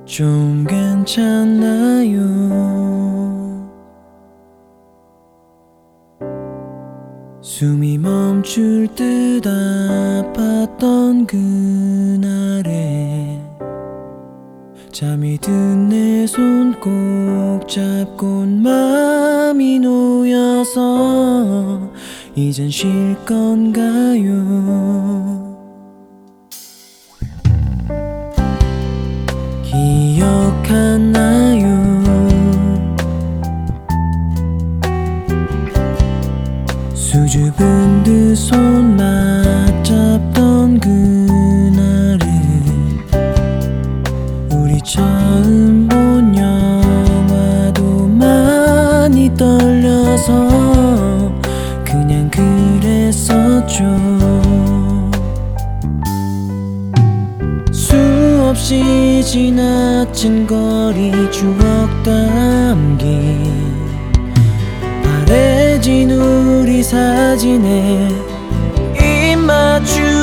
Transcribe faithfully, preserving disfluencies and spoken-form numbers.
좀 괜찮나요? 숨이 멈출 듯 아팠던 그날에 잠이 든 내 손 꼭 잡곤 맘이 놓여서 이젠 쉴 건가요? 기억하나요? 수줍은 듯 손 맞잡던 그날에 우리 처음 본 영화도 많이 떨려서 그냥 그랬었죠. 수없이 지나친 거리 추억 담긴 바래진 우리 사진에 입 맞추